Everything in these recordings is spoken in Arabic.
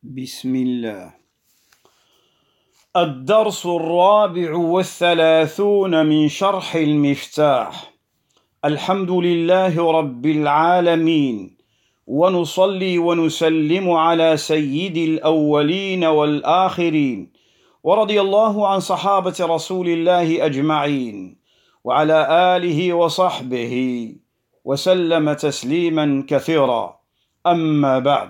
بسم الله. الدرس 34 من شرح المفتاح. الحمد لله رب العالمين، ونصلي ونسلم على سيد الأولين والآخرين، ورضي الله عن صحابة رسول الله أجمعين، وعلى آله وصحبه وسلم تسليما كثيرا. أما بعد،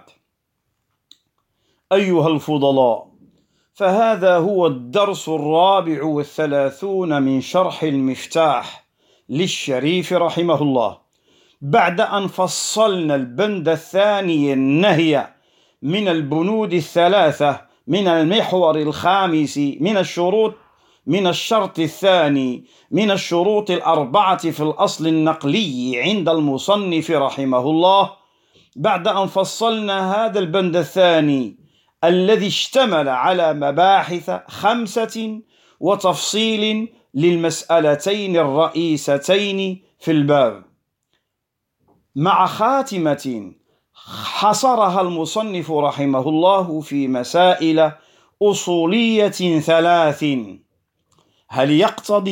أيها الفضلاء، فهذا هو الدرس 34 من شرح المفتاح للشريف رحمه الله، بعد أن فصلنا البند الثاني النهي من البنود الثلاثة من المحور الخامس من الشرط الثاني من الشروط الأربعة في الأصل النقلي عند المصنف رحمه الله. بعد أن فصلنا هذا البند الثاني الذي اشتمل على مباحث 5 وتفصيل للمسألتين الرئيستين في الباب، مع خاتمة حصرها المصنف رحمه الله في مسائل أصولية 3: هل يقتضي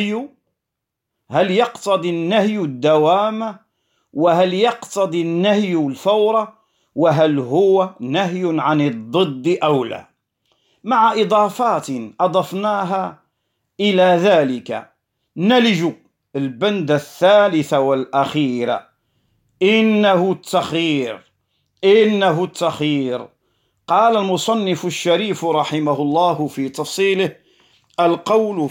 النهي الدوام؟ وهل يقتضي النهي الفور؟ وهل هو نهي عن الضد أو لا؟ مع إضافات أضفناها إلى ذلك. نلج البند الثالث والأخير: إنه التخيير. قال المصنف الشريف رحمه الله في تفصيله: القول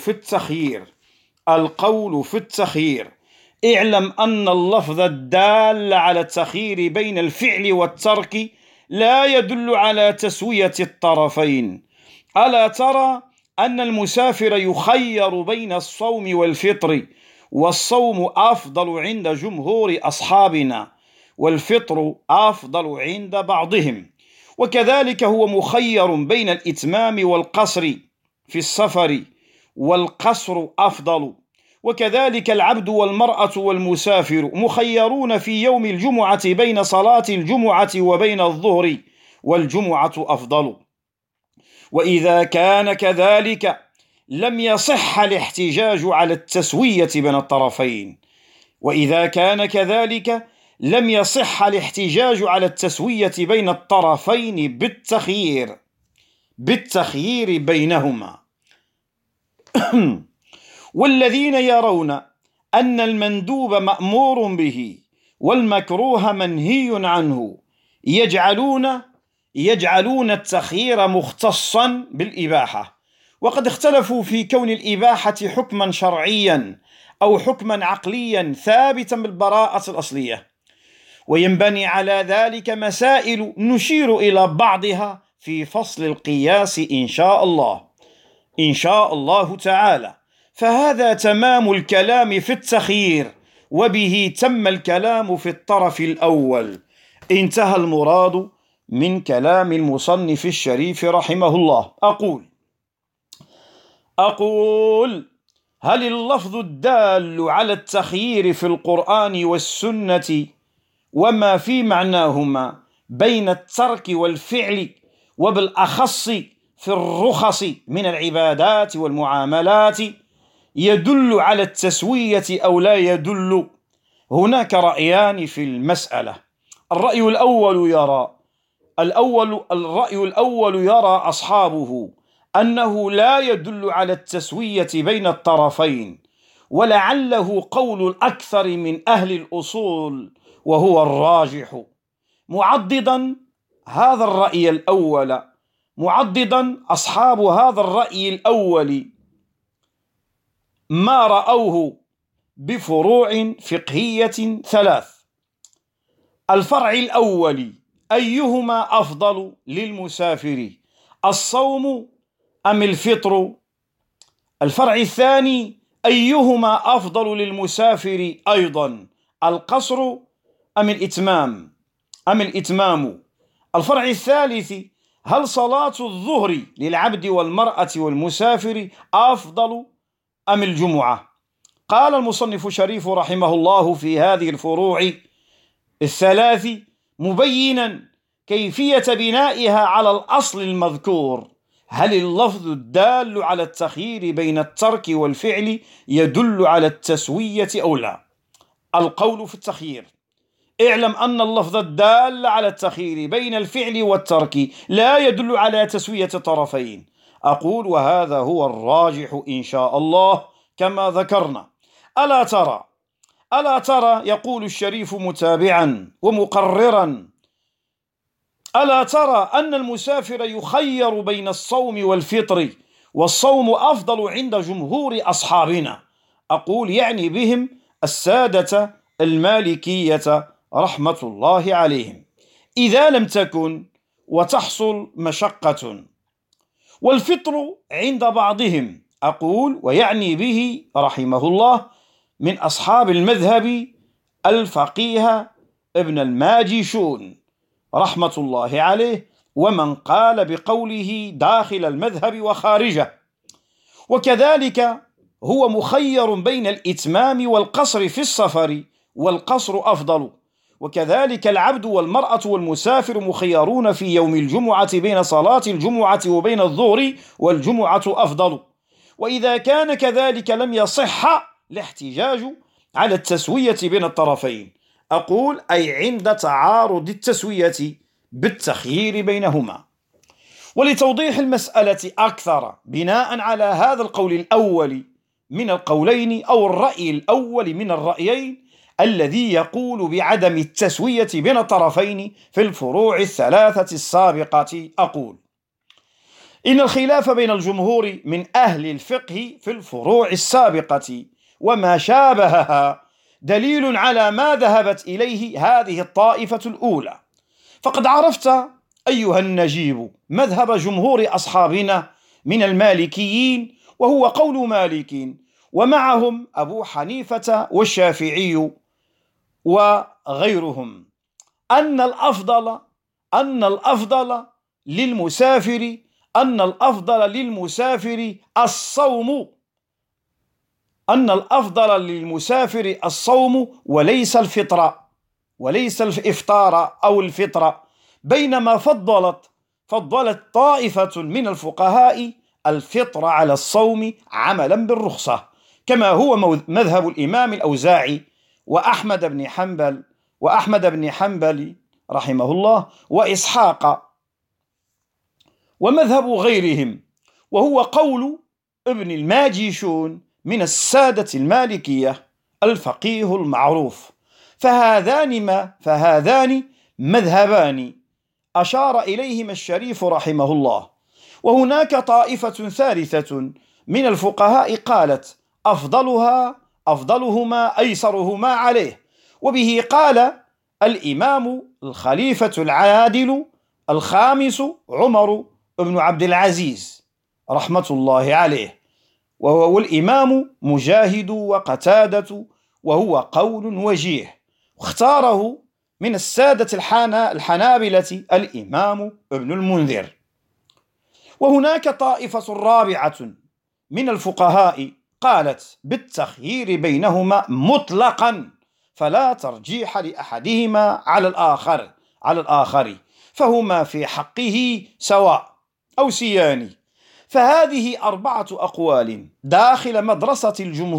في التخيير اعلم أن اللفظ الدال على التخيير بين الفعل والترك لا يدل على تسوية الطرفين. ألا ترى أن المسافر يخير بين الصوم والفطر، والصوم أفضل عند جمهور أصحابنا، والفطر أفضل عند بعضهم، وكذلك هو مخير بين الإتمام والقصر في السفر، والقصر أفضل. وكذلك العبد والمرأة والمسافر مخيرون في يوم الجمعة بين صلاة الجمعة وبين الظهر، والجمعة أفضل. وإذا كان كذلك لم يصح الاحتجاج على التسوية بين الطرفين. بالتخيير بينهما. والذين يرون أن المندوب مأمور به والمكروه منهي عنه يجعلون التخيير مختصا بالإباحة، وقد اختلفوا في كون الإباحة حكما شرعيا أو حكما عقليا ثابتا بالبراءة الأصلية، وينبني على ذلك مسائل نشير إلى بعضها في فصل القياس إن شاء الله تعالى. فهذا تمام الكلام في التخيير، وبه تم الكلام في الطرف الأول. انتهى المراد من كلام المصنف الشريف رحمه الله. أقول: هل اللفظ الدال على التخيير في القرآن والسنة وما في معناهما بين الترك والفعل، وبالأخص في الرخص من العبادات والمعاملات، يدل على التسوية أو لا يدل؟ هناك رأيان في المسألة. الرأي الأول يرى أصحابه أنه لا يدل على التسوية بين الطرفين، ولعله قول الأكثر من أهل الأصول، وهو الراجح، معضدا أصحاب هذا الرأي الأول ما رأوه بفروع فقهية 3. الفرع الأول: أيهما أفضل للمسافر، الصوم أم الفطر؟ الفرع الثاني: أيهما أفضل للمسافر أيضا، القصر أم الإتمام؟ الفرع الثالث: هل صلاة الظهر للعبد والمرأة والمسافر أفضل أم الجمعة؟ قال المصنف الشريف رحمه الله في هذه الفروع 3 مبينا كيفية بنائها على الأصل المذكور. هل اللفظ الدال على التخيير بين الترك والفعل يدل على التسوية أو لا؟ القول في التخيير: اعلم أن اللفظ الدال على التخيير بين الفعل والترك لا يدل على تسوية الطرفين. أقول: وهذا هو الراجح إن شاء الله كما ذكرنا. ألا ترى يقول الشريف متابعا ومقررا: ألا ترى أن المسافر يخير بين الصوم والفطر، والصوم أفضل عند جمهور أصحابنا. أقول: يعني بهم السادة المالكية رحمة الله عليهم، إذا لم تكن وتحصل مشقة. والفطر عند بعضهم، أقول: ويعني به رحمه الله من أصحاب المذهب الفقيه ابن الماجشون رحمة الله عليه، ومن قال بقوله داخل المذهب وخارجه. وكذلك هو مخير بين الإتمام والقصر في السفر، والقصر أفضل. وكذلك العبد والمرأة والمسافر مخيرون في يوم الجمعة بين صلاة الجمعة وبين الظهر، والجمعة أفضل. وإذا كان كذلك لم يصح الاحتجاج على التسوية بين الطرفين. أقول: أي عند تعارض التسوية بالتخيير بينهما. ولتوضيح المسألة أكثر بناء على هذا القول الأول من القولين، أو الرأي الأول من الرأيين الذي يقول بعدم التسوية بين الطرفين في الفروع الثلاثة السابقة، أقول: إن الخلاف بين الجمهور من أهل الفقه في الفروع السابقة وما شابهها دليل على ما ذهبت إليه هذه الطائفة الأولى. فقد عرفت أيها النجيب مذهب جمهور أصحابنا من المالكيين، وهو قول مالك ومعهم أبو حنيفة والشافعي وغيرهم، أن الأفضل للمسافر الصوم وليس الإفطار أو الفطر، بينما فضلت طائفة من الفقهاء الفطر على الصوم عملا بالرخصة، كما هو مذهب الإمام الأوزاعي وأحمد بن حنبل رحمه الله وإسحاق ومذهب غيرهم، وهو قول ابن الماجشون من السادة المالكية الفقيه المعروف. فهذان مذهبان أشار إليهما الشريف رحمه الله. وهناك طائفة ثالثة من الفقهاء قالت أفضلهما أيسرهما عليه، وبه قال الإمام الخليفة العادل الخامس عمر بن عبد العزيز رحمة الله عليه، وهو الإمام مجاهد وقتادة، وهو قول وجيه، واختاره من السادة الحنابلة الإمام ابن المنذر. وهناك طائفة رابعة من الفقهاء قالت بالتخيير بينهما مطلقا، فلا ترجيح لأحدهما على الآخر، فهما في حقه سواء أو سيان. فهذه 4 أقوال داخل مدرسة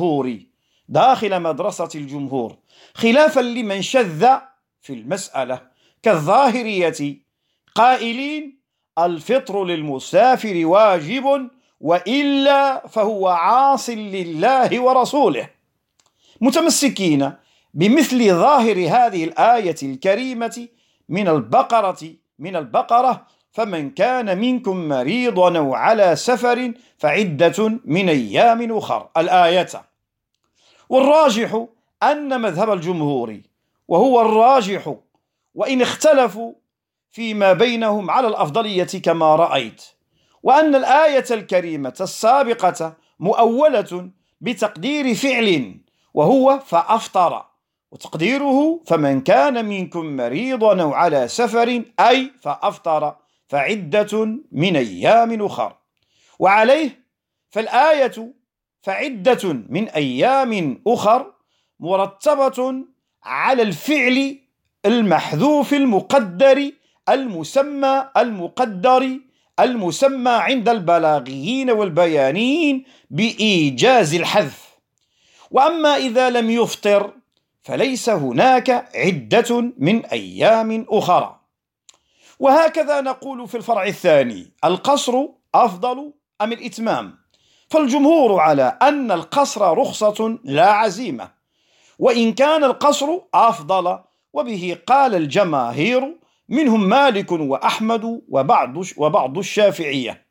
الجمهور، خلافا لمن شذ في المسألة كالظاهرية قائلين الفطر للمسافر واجب، وإلا فهو عاص لله ورسوله، متمسكين بمثل ظاهر هذه الآية الكريمة من البقرة: فمن كان منكم مريضا أو على سفر فعدة من أيام أخر، الآية. والراجح أن مذهب الجمهور، وهو الراجح وإن اختلفوا فيما بينهم على الأفضلية كما رأيت، وأن الآية الكريمة السابقة مؤولة بتقدير فعل وهو فأفطر، وتقديره فمن كان منكم مريضا أو على سفر أي فأفطر فعدة من أيام أخر. وعليه فالآية فعدة من أيام أخر مرتبة على الفعل المحذوف المقدر المسمى المقدر المسمى عند البلاغيين والبيانيين بإيجاز الحذف. وأما إذا لم يفطر فليس هناك عدة من أيام أخرى. وهكذا نقول في الفرع الثاني: القصر أفضل أم الإتمام؟ فالجمهور على أن القصر رخصة لا عزيمة، وإن كان القصر أفضل، وبه قال الجماهير منهم مالك وأحمد وبعض الشافعية.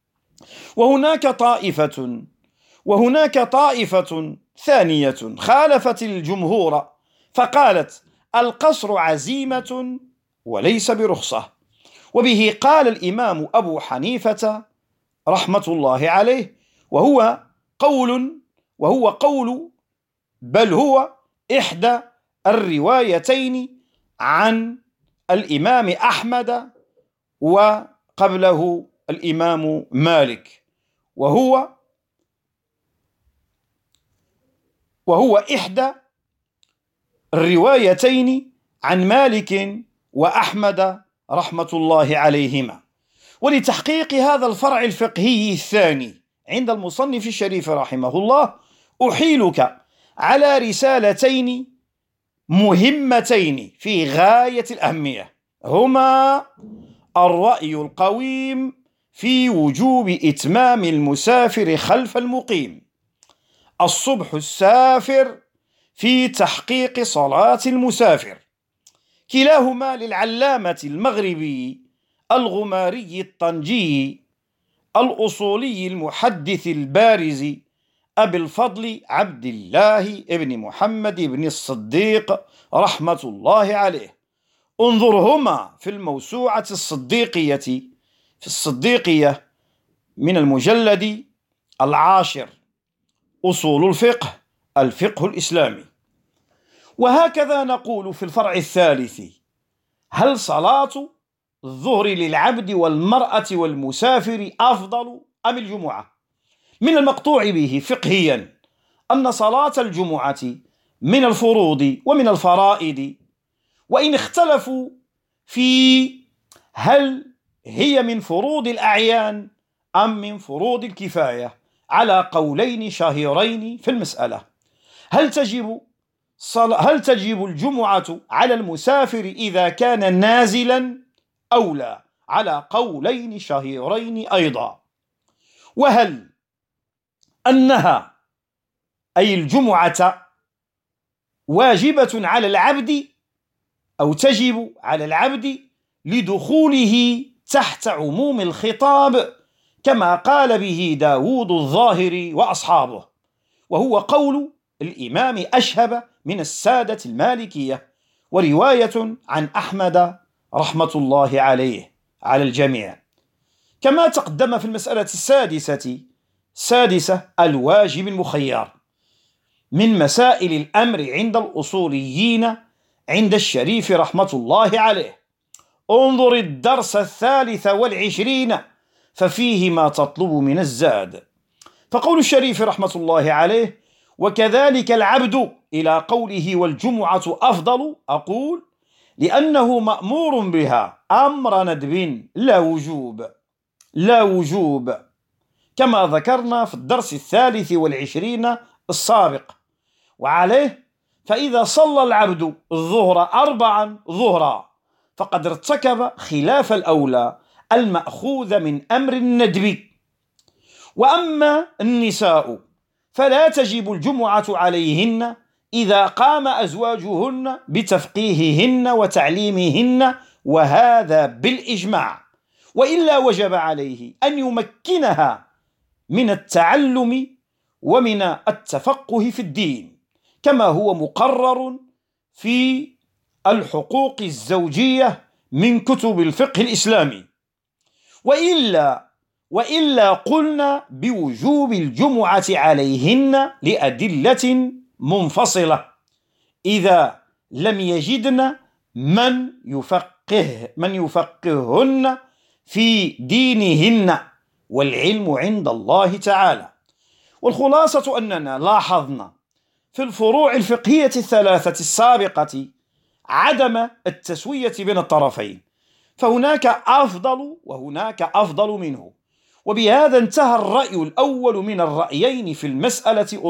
وهناك طائفة ثانية خالفت الجمهور فقالت القصر عزيمة وليس برخصة، وبه قال الإمام أبو حنيفة رحمة الله عليه، وهو قول بل هو إحدى الروايتين عن الإمام أحمد وقبله الإمام مالك، وهو إحدى الروايتين عن مالك وأحمد رحمة الله عليهما. ولتحقيق هذا الفرع الفقهي الثاني عند المصنف الشريف رحمه الله أحيلك على رسالتين مهمتين في غاية الأهمية، هما الرأي القويم في وجوب إتمام المسافر خلف المقيم، الصبح السافر في تحقيق صلاة المسافر، كلاهما للعلامة المغربي الغماري الطنجي الأصولي المحدث البارز أبي الفضل عبد الله بن محمد بن الصديق رحمة الله عليه. انظرهما في الموسوعة الصديقية من المجلد 10 أصول الفقه الإسلامي. وهكذا نقول في الفرع الثالث: هل صلاة الظهر للعبد والمرأة والمسافر أفضل أم الجمعة؟ من المقطوع به فقهيا أن صلاة الجمعة من الفروض ومن الفرائض، وإن اختلفوا في هل هي من فروض الأعيان أم من فروض الكفاية على قولين شهيرين في المسألة. هل تجب الجمعة على المسافر إذا كان نازلا أو لا، على قولين شهيرين أيضا. وهل أنها أي الجمعة واجبة على العبد أو تجب على العبد لدخوله تحت عموم الخطاب كما قال به داود الظاهري وأصحابه، وهو قول الإمام أشهب من السادة المالكية، ورواية عن أحمد رحمة الله عليه على الجميع. كما تقدم في المسألة السادسة الواجب المخير من مسائل الأمر عند الأصوليين عند الشريف رحمة الله عليه. انظر الدرس 23 ففيه ما تطلب من الزاد. فقول الشريف رحمة الله عليه: وكذلك العبد، إلى قوله والجمعة أفضل، أقول لأنه مأمور بها أمر ندب لا وجوب كما ذكرنا في الدرس 23 السابق. وعليه فإذا صلى العبد الظهر 4 ظهرا فقد ارتكب خلاف الأولى المأخوذ من أمر الندب. وأما النساء فلا تجب الجمعة عليهن إذا قام أزواجهن بتفقيههن وتعليمهن، وهذا بالإجماع، وإلا وجب عليه أن يمكنها من التعلم ومن التفقه في الدين كما هو مقرر في الحقوق الزوجية من كتب الفقه الإسلامي. وإلا قلنا بوجوب الجمعة عليهن لأدلة منفصلة إذا لم يجدن من يفقههن في دينهن، والعلم عند الله تعالى. والخلاصة أننا لاحظنا في الفروع الفقهية 3 السابقة عدم التسوية بين الطرفين، فهناك أفضل وهناك أفضل منه. وبهذا انتهى الرأي الأول من الرأيين في المسألة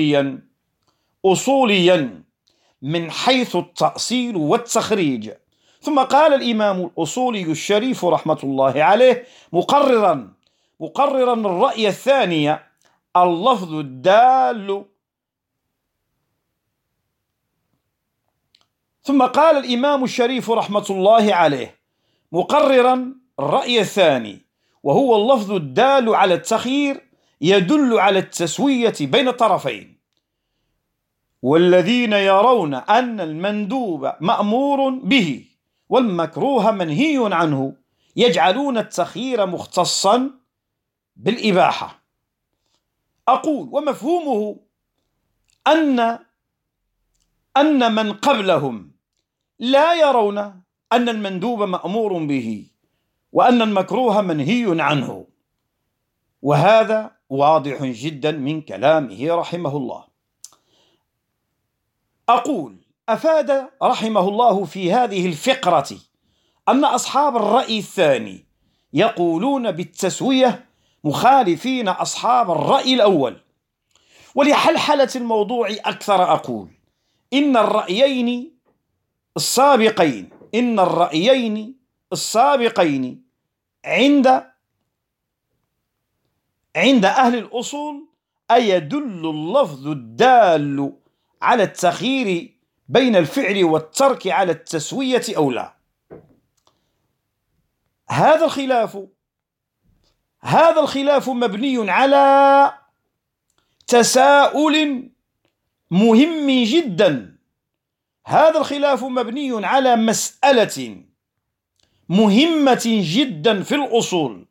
أصوليا من حيث التأصيل والتخريج. ثم قال الإمام الأصولي الشريف رحمة الله عليه مقررا الرأي الثاني: اللفظ الدال. ثم قال الإمام الشريف رحمة الله عليه مقررا الرأي الثاني، وهو اللفظ الدال على التخيير يدل على التسوية بين الطرفين. والذين يرون أن المندوب مأمور به والمكروه منهي عنه يجعلون التخيير مختصا بالإباحة. أقول: ومفهومه أن من قبلهم لا يرون أن المندوب مأمور به وأن المكروه منهي عنه، وهذا واضح جدا من كلامه رحمه الله. أقول: أفاد رحمه الله في هذه الفقرة أن أصحاب الرأي الثاني يقولون بالتسوية مخالفين أصحاب الرأي الأول. ولحلحلة الموضوع أكثر أقول: إن الرأيين السابقين عند أهل الأصول أيدل اللفظ الدال على التخيير بين الفعل والترك على التسوية أو لا. هذا الخلاف مبني على تساؤل مهم جدا. هذا الخلاف مبني على مسألة مهمة جدا في الأصول،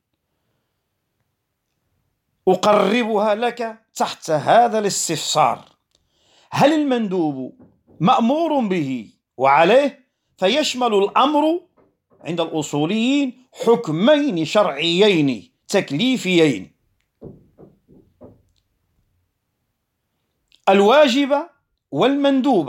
أقربها لك تحت هذا الاستفسار: هل المندوب مأمور به وعليه؟ فيشمل الأمر عند الأصوليين حكمين شرعيين تكليفيين: الواجب والمندوب.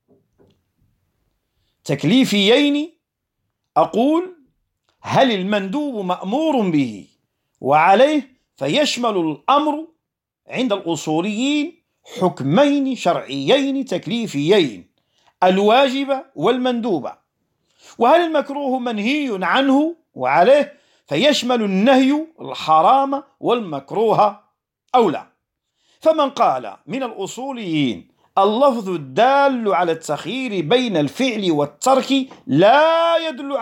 تكليفيين، أقول: هل المندوب مأمور به وعليه؟ فيشمل الأمر عند الأصوليين حكمين شرعيين تكليفيين: الواجب والمندوب. وهل المكروه منهي عنه وعليه؟ فيشمل النهي الحرام والمكروه أو لا. فمن قال من الأصوليين اللفظ الدال على التخيير بين الفعل والترك لا يدل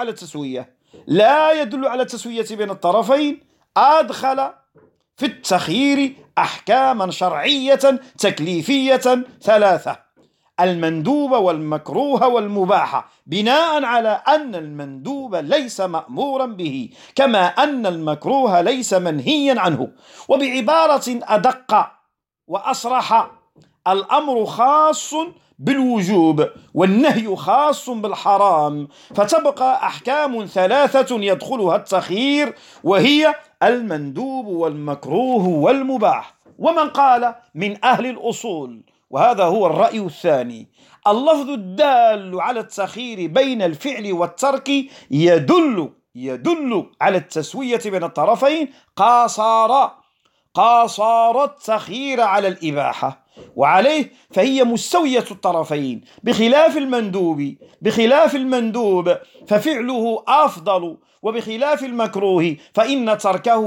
على التسوية بين الطرفين، أدخل في التخيير أحكاما شرعية تكليفية ثلاثة: المندوب والمكروه والمباح، بناء على أن المندوب ليس مأمورا به كما أن المكروه ليس منهيا عنه. وبعبارة أدق وأصرح: الأمر خاص بالوجوب والنهي خاص بالحرام، فتبقى أحكام ثلاثة يدخلها التخيير، وهي المندوب والمكروه والمباح. ومن قال من أهل الأصول، وهذا هو الرأي الثاني: اللفظ الدال على التخيير بين الفعل والترك يدل على التسوية بين الطرفين، قاصر التخيير على الإباحة، وعليه فهي مستوية الطرفين، بخلاف المندوب ففعله أفضل، وبخلاف المكروه فإن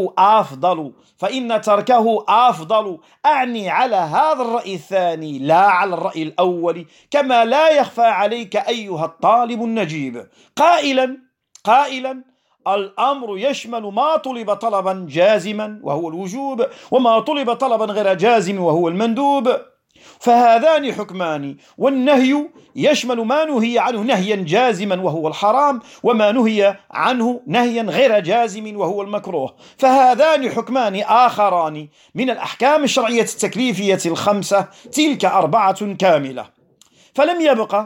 تركه أفضل. أعني على هذا الرأي الثاني لا على الرأي الأول، كما لا يخفى عليك أيها الطالب النجيب قائلا: الأمر يشمل ما طلب طلبا جازما وهو الوجوب، وما طلب طلبا غير جازم وهو المندوب، فهذان حكمان. والنهي يشمل ما نهي عنه نهيا جازما وهو الحرام، وما نهي عنه نهيا غير جازم وهو المكروه، فهذان حكمان آخران من الأحكام الشرعية التكليفية الخمسة، تلك 4 كاملة. فلم يبق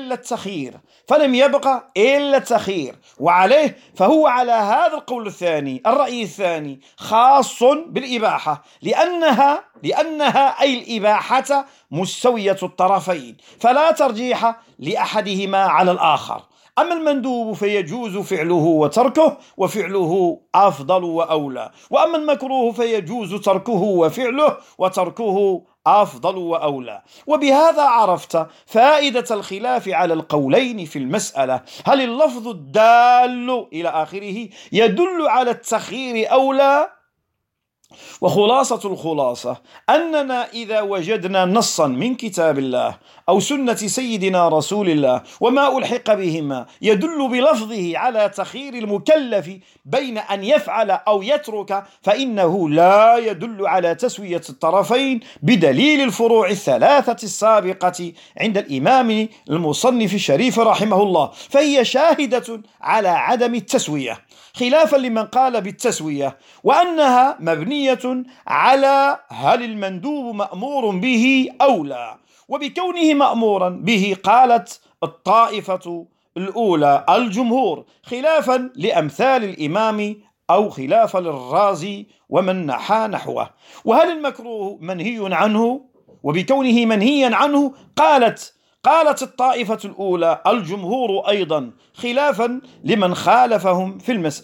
إلا التخيير، وعليه فهو على هذا القول الثاني، الرأي الثاني، خاص بالإباحة، لأنها أي الإباحة مستوية الطرفين، فلا ترجيح لأحدهما على الآخر. أما المندوب فيجوز فعله وتركه، وفعله أفضل وأولى. وأما المكروه فيجوز تركه وفعله، وتركه أفضل وأولى. وبهذا عرفت فائدة الخلاف على القولين في المسألة: هل اللفظ الدال إلى آخره يدل على التخيير أو لا؟ وخلاصة الخلاصة أننا إذا وجدنا نصا من كتاب الله أو سنة سيدنا رسول الله وما ألحق بهما يدل بلفظه على تخيير المكلف بين أن يفعل أو يترك، فإنه لا يدل على تسوية الطرفين بدليل الفروع الثلاثة السابقة عند الإمام المصنف الشريف رحمه الله، فهي شاهدة على عدم التسوية، خلافا لمن قال بالتسوية وأنها مبنية على هل المندوب مأمور به أو لا. وبكونه مأمورا به قالت الطائفة الأولى الجمهور، خلافا لأمثال الإمام أو خلافا للرازي ومن نحى نحوه. وهل المكروه منهي عنه؟ وبكونه منهيا عنه قالت الطائفة الأولى الجمهور أيضا، خلافا لمن خالفهم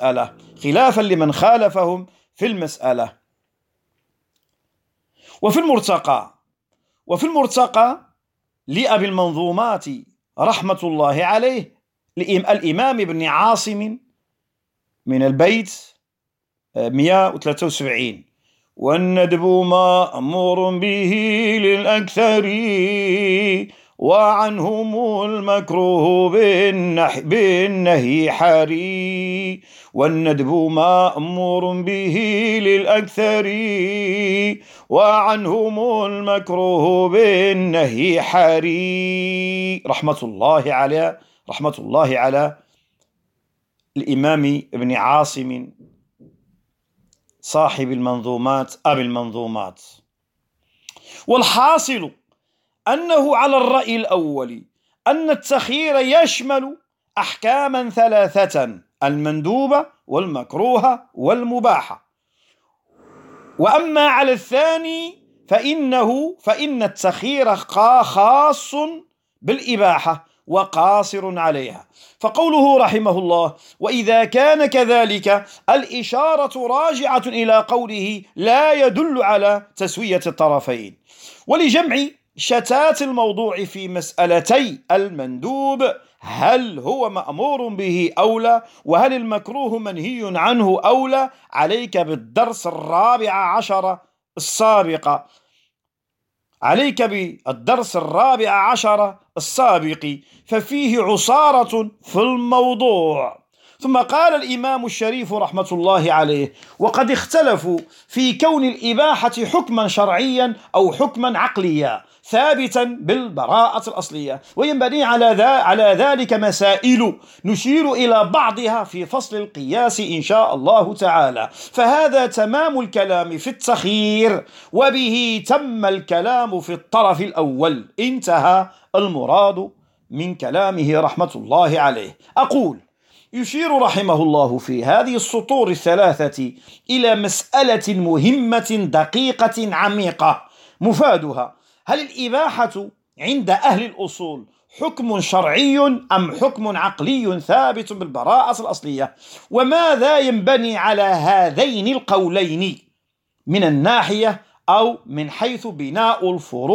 في المسألة. وفي المرتقى لأبي المنظومات رحمة الله عليه الإمام ابن عاصم من البيت 173: والندب مأمور به للأكثر وعنهم المكروه بالنهي حري. والندب مأمور به للأكثر وعنهم المكروه بالنهي حري. رحمة الله على الإمام ابن عاصم صاحب المنظومات أبي المنظومات. والحاصل أنه على الرأي الأول أن التخيير يشمل أحكاما ثلاثة: المندوبة والمكروهة والمباحة. وأما على الثاني فإن التخيير خاص بالإباحة وقاصر عليها، فقوله رحمه الله: وإذا كان كذلك الإشارة راجعة إلى قوله لا يدل على تسوية الطرفين. ولجمع شتات الموضوع في مسألتي المندوب هل هو مأمور به أو لا، وهل المكروه منهي عنه أو لا، عليك بالدرس 14 السابق ففيه عصارة في الموضوع. ثم قال الإمام الشريف رحمة الله عليه: وقد اختلفوا في كون الإباحة حكما شرعيا أو حكما عقليا ثابتا بالبراءة الأصلية، وينبني على ذلك مسائل نشير إلى بعضها في فصل القياس إن شاء الله تعالى. فهذا تمام الكلام في التخيير، وبه تم الكلام في الطرف الأول. انتهى المراد من كلامه رحمة الله عليه. أقول: يشير رحمه الله في هذه السطور الثلاثة إلى مسألة مهمة دقيقة عميقة مفادها: هل الإباحة عند أهل الأصول حكم شرعي أم حكم عقلي ثابت بالبراءة الأصلية؟ وماذا ينبني على هذين القولين من الناحية أو من حيث بناء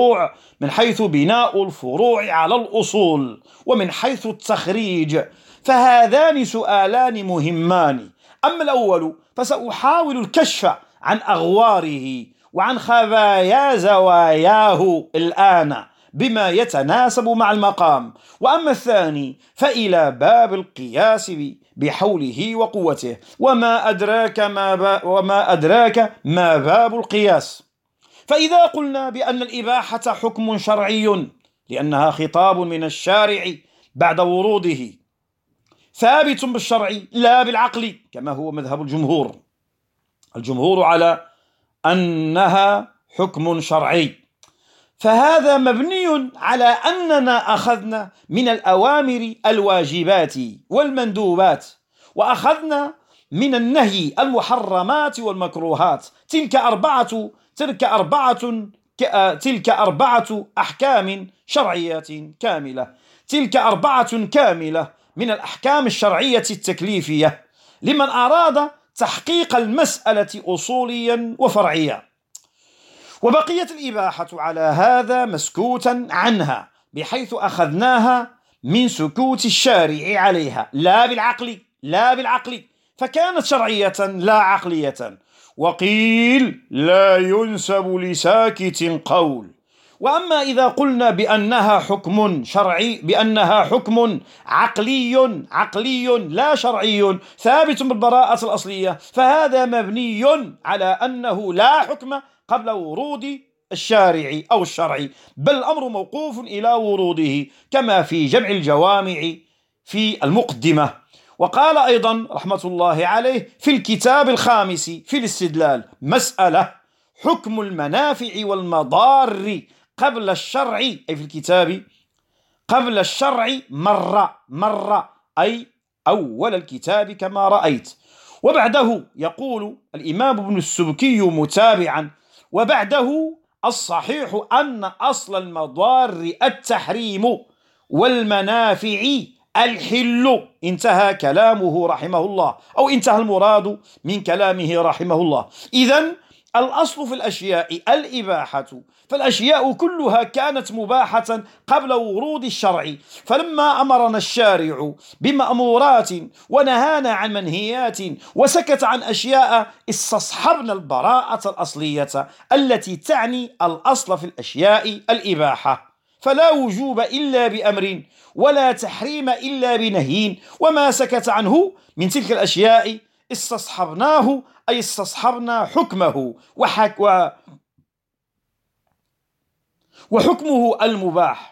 الفروع على الأصول، ومن حيث التخريج؟ فهذان سؤالان مهمان. أما الأول فسأحاول الكشف عن أغواره وعن خبايا زواياه الآن بما يتناسب مع المقام. وأما الثاني فإلى باب القياس بحوله وقوته. وما أدراك ما باب القياس. فإذا قلنا بأن الإباحة حكم شرعي لأنها خطاب من الشارع بعد وروده ثابت بالشرع لا بالعقل كما هو مذهب الجمهور على أنها حكم شرعي، فهذا مبني على أننا أخذنا من الأوامر الواجبات والمندوبات، وأخذنا من النهي المحرمات والمكروهات. تلك أربعة أحكام شرعيات كاملة، تلك 4 كاملة من الأحكام الشرعية التكليفية لمن أراد تحقيق المسألة أصوليا وفرعيا. وبقيت الإباحة على هذا مسكوتا عنها، بحيث أخذناها من سكوت الشارع عليها لا بالعقل، فكانت شرعية لا عقلية. وقيل لا ينسب لساكت قول. وأما إذا قلنا بأنها حكم شرعي، بأنها حكم عقلي لا شرعي ثابت بالبراءة الأصلية، فهذا مبني على أنه لا حكم قبل ورود الشارع أو الشرع، بل الأمر موقوف إلى وروده، كما في جمع الجوامع في المقدمة. وقال أيضا رحمة الله عليه في الكتاب الخامس في الاستدلال: مسألة حكم المنافع والمضار قبل الشرع، أي في الكتاب قبل الشرع مر أي أول الكتاب كما رأيت. وبعده يقول الإمام ابن السبكي متابعا: وبعده الصحيح أن أصل المضار التحريم والمنافع الحل. انتهى كلامه رحمه الله، أو انتهى المراد من كلامه رحمه الله. إذن الأصل في الأشياء الإباحة، فالأشياء كلها كانت مباحة قبل ورود الشرع، فلما أمرنا الشارع بمأمورات ونهانا عن منهيات وسكت عن أشياء، استصحبنا البراءة الأصلية التي تعني الأصل في الأشياء الإباحة. فلا وجوب إلا بأمر، ولا تحريم إلا بنهي، وما سكت عنه من تلك الأشياء استصحبناه، أي استصحبنا حكمه وحكمه المباح.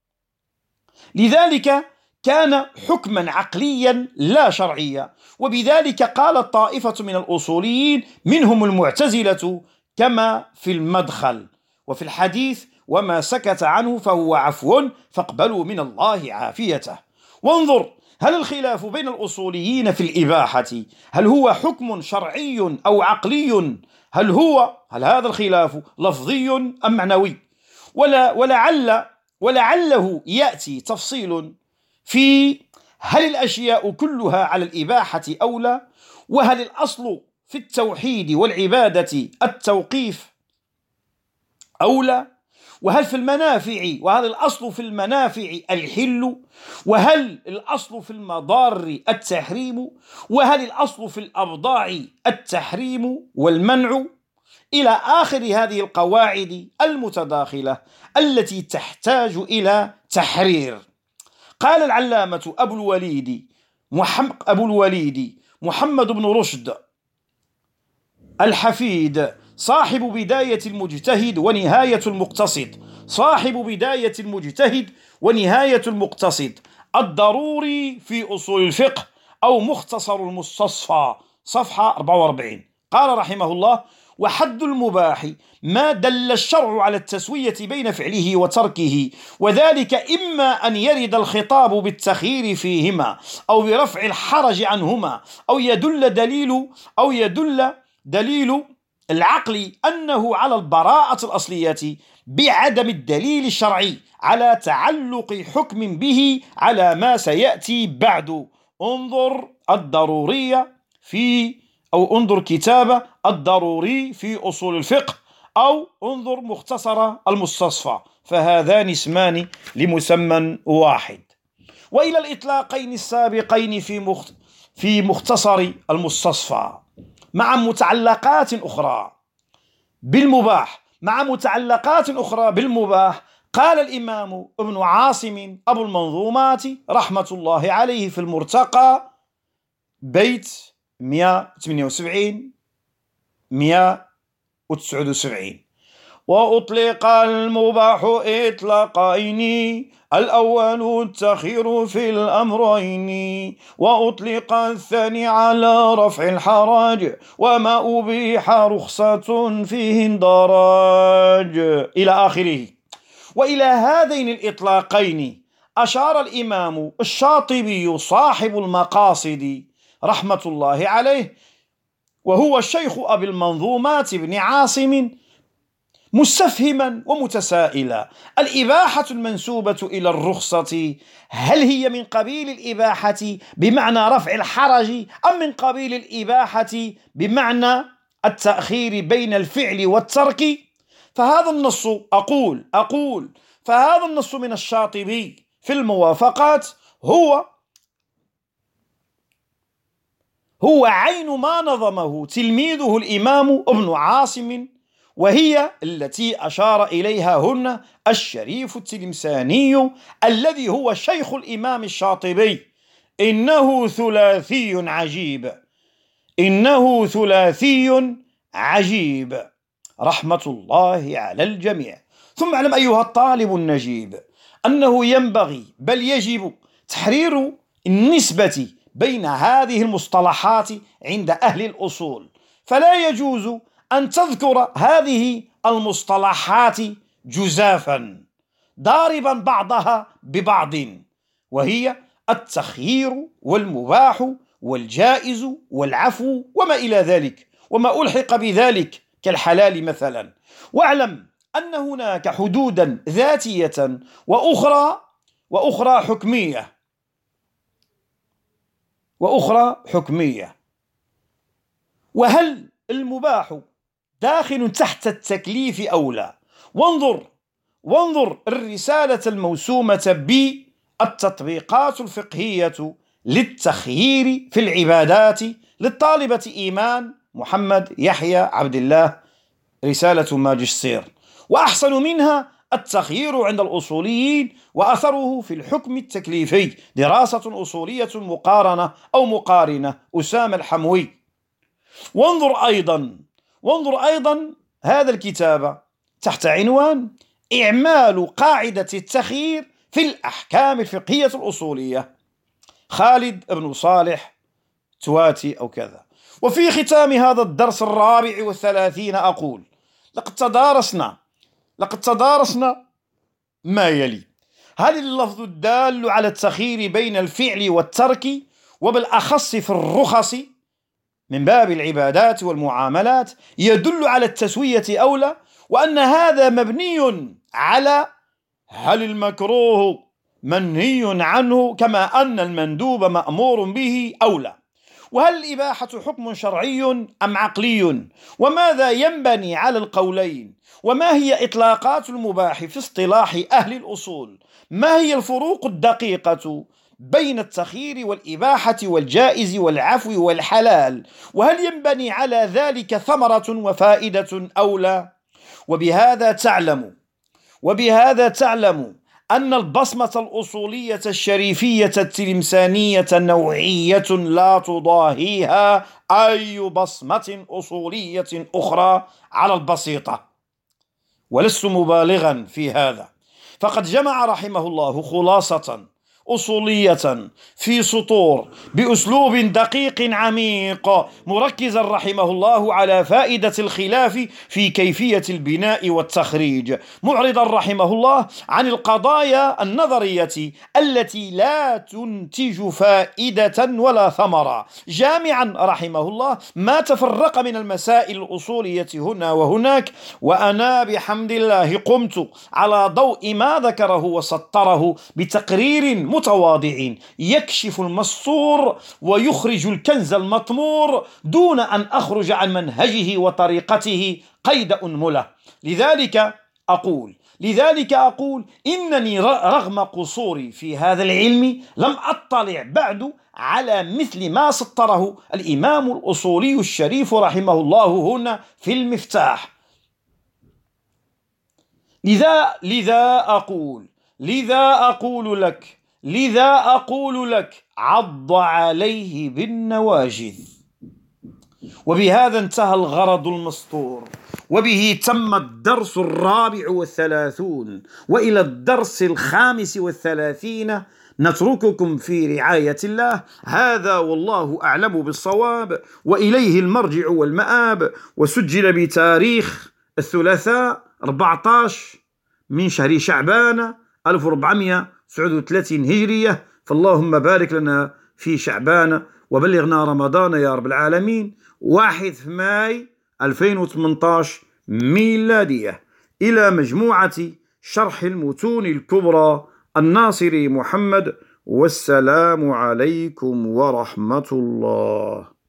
لذلك كان حكما عقليا لا شرعيا. وبذلك قال طائفة من الأصوليين منهم المعتزلة كما في المدخل وفي الحديث: وما سكت عنه فهو عفو فاقبلوا من الله عافيته. وانظر، هل الخلاف بين الأصوليين في الإباحة هل هو حكم شرعي أو عقلي؟ هل هذا الخلاف لفظي أم معنوي؟ ولعله يأتي تفصيل في هل الأشياء كلها على الإباحة أو لا، وهل الأصل في التوحيد والعبادة التوقيف أو لا، وهل الأصل في المنافع الحل، وهل الأصل في المضار التحريم، وهل الأصل في الأبضاع التحريم والمنع، إلى آخر هذه القواعد المتداخلة التي تحتاج إلى تحرير. قال العلامة أبو الوليد محمد بن رشد الحفيد صاحب بداية المجتهد ونهاية المقتصد الضروري في أصول الفقه، أو مختصر المستصفى، صفحة 44. قال رحمه الله: وحد المباح ما دل الشرع على التسوية بين فعله وتركه، وذلك إما أن يرد الخطاب بالتخيير فيهما أو برفع الحرج عنهما، أو يدل دليل العقل أنه على البراءة الأصلية بعدم الدليل الشرعي على تعلق حكم به على ما سيأتي بعد. انظر كتاب الضروري في أصول الفقه، أو انظر مختصر المستصفى، فهذان اسمان لمسمى واحد. وإلى الإطلاقين السابقين في مختصر المستصفى مع متعلقات أخرى بالمباح، قال الإمام ابن عاصم أبو المنظومات رحمة الله عليه في المرتقى بيت 178 179: وأطلق المباح إطلاقين، الأول التخير في الأمرين، وأطلق الثاني على رفع الحرج، وما أبيح رخصة فيه اندراج، إلى آخره. وإلى هذين الإطلاقين أشار الإمام الشاطبي صاحب المقاصد رحمة الله عليه، وهو الشيخ أبي المنظومات بن عاصم، مستفهما ومتسائلا: الإباحة المنسوبة إلى الرخصة هل هي من قبيل الإباحة بمعنى رفع الحرج، أم من قبيل الإباحة بمعنى التأخير بين الفعل والترك؟ فهذا النص فهذا النص من الشاطبي في الموافقات هو عين ما نظمه تلميذه الإمام ابن عاصم، وهي التي أشار إليها هنا الشريف التلمساني الذي هو شيخ الإمام الشاطبي: إنه ثلاثي عجيب رحمة الله على الجميع. ثم اعلم أيها الطالب النجيب أنه ينبغي بل يجب تحرير النسبة بين هذه المصطلحات عند أهل الأصول، فلا يجوز أن تذكر هذه المصطلحات جزافا ضاربا بعضها ببعض، وهي التخيير والمباح والجائز والعفو وما إلى ذلك وما ألحق بذلك كالحلال مثلا. واعلم أن هناك حدودا ذاتية وأخرى حكمية. وهل المباح داخل تحت التكليف أو لا؟ وانظر الرسالة الموسومة بالتطبيقات الفقهية للتخيير في العبادات للطالبة إيمان محمد يحيى عبد الله، رسالة ماجستير، وأحسن منها التخيير عند الأصوليين وأثره في الحكم التكليفي، دراسة أصولية مقارنة أسامة الحموي. وانظر أيضا هذا الكتاب تحت عنوان إعمال قاعدة التخيير في الأحكام الفقهية الأصولية، خالد بن صالح تواتي أو كذا. وفي ختام هذا الدرس 34 أقول: لقد تدارسنا ما يلي: هل اللفظ الدال على التخيير بين الفعل والترك، وبالأخص في الرخص من باب العبادات والمعاملات، يدل على التسوية أو لا؟ وأن هذا مبني على هل المكروه منهي عنه كما أن المندوب مأمور به أو لا؟ وهل الإباحة حكم شرعي أم عقلي؟ وماذا ينبني على القولين؟ وما هي إطلاقات المباح في اصطلاح أهل الأصول؟ ما هي الفروق الدقيقة بين التخيير والإباحة والجائز والعفو والحلال؟ وهل ينبني على ذلك ثمرة وفائدة أو لا؟ وبهذا تعلم أن البصمة الأصولية الشريفية التلمسانية نوعية لا تضاهيها أي بصمة أصولية أخرى على البسيطة، ولست مبالغا في هذا، فقد جمع رحمه الله خلاصة أصولية في سطور بأسلوب دقيق عميق، مركزا رحمه الله على فائدة الخلاف في كيفية البناء والتخريج، معرضا رحمه الله عن القضايا النظرية التي لا تنتج فائدة ولا ثمرة، جامعا رحمه الله ما تفرق من المسائل الأصولية هنا وهناك. وأنا بحمد الله قمت على ضوء ما ذكره وسطره بتقرير متواضع يكشف المستور ويخرج الكنز المطمور دون أن أخرج عن منهجه وطريقته قيد أنملة. لذلك أقول إنني رغم قصوري في هذا العلم لم أطلع بعد على مثل ما سطره الإمام الأصولي الشريف رحمه الله هنا في المفتاح. لذا أقول لك عض عليه بالنواجذ. وبهذا انتهى الغرض المسطور، وبه تم الدرس 34، وإلى الدرس 35 نترككم في رعاية الله. هذا والله أعلم بالصواب، وإليه المرجع والمآب. وسجل بتاريخ الثلاثاء 14 من شهر شعبان 1439 هجرية، فاللهم بارك لنا في شعبان وبلغنا رمضان يا رب العالمين. 1 ماي 2018 ميلادية. إلى مجموعة شرح المتون الكبرى الناصري محمد. والسلام عليكم ورحمة الله.